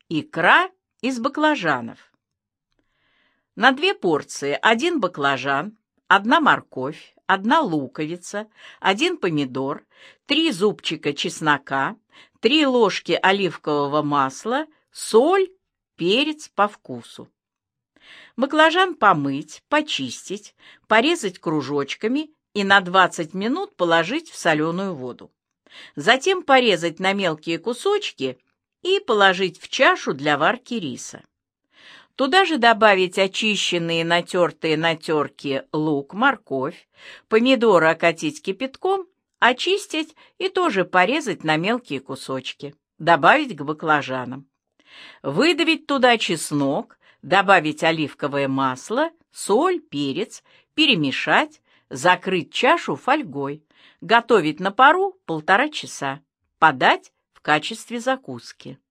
Икра из баклажанов. На 2 порции 1 баклажан, 1 морковь, 1 луковица, 1 помидор, 3 зубчика чеснока, 3 ложки оливкового масла, соль, перец по вкусу. Баклажан помыть, почистить, порезать кружочками и на 20 минут положить в соленую воду. Затем порезать на мелкие кусочки и положить в чашу для варки риса. Туда же добавить очищенные натертые на терке лук, морковь, помидоры окатить кипятком, очистить и тоже порезать на мелкие кусочки. Добавить к баклажанам. Выдавить туда чеснок, добавить оливковое масло, соль, перец, перемешать, закрыть чашу фольгой. Готовить на пару 1,5 часа. Подать в качестве закуски.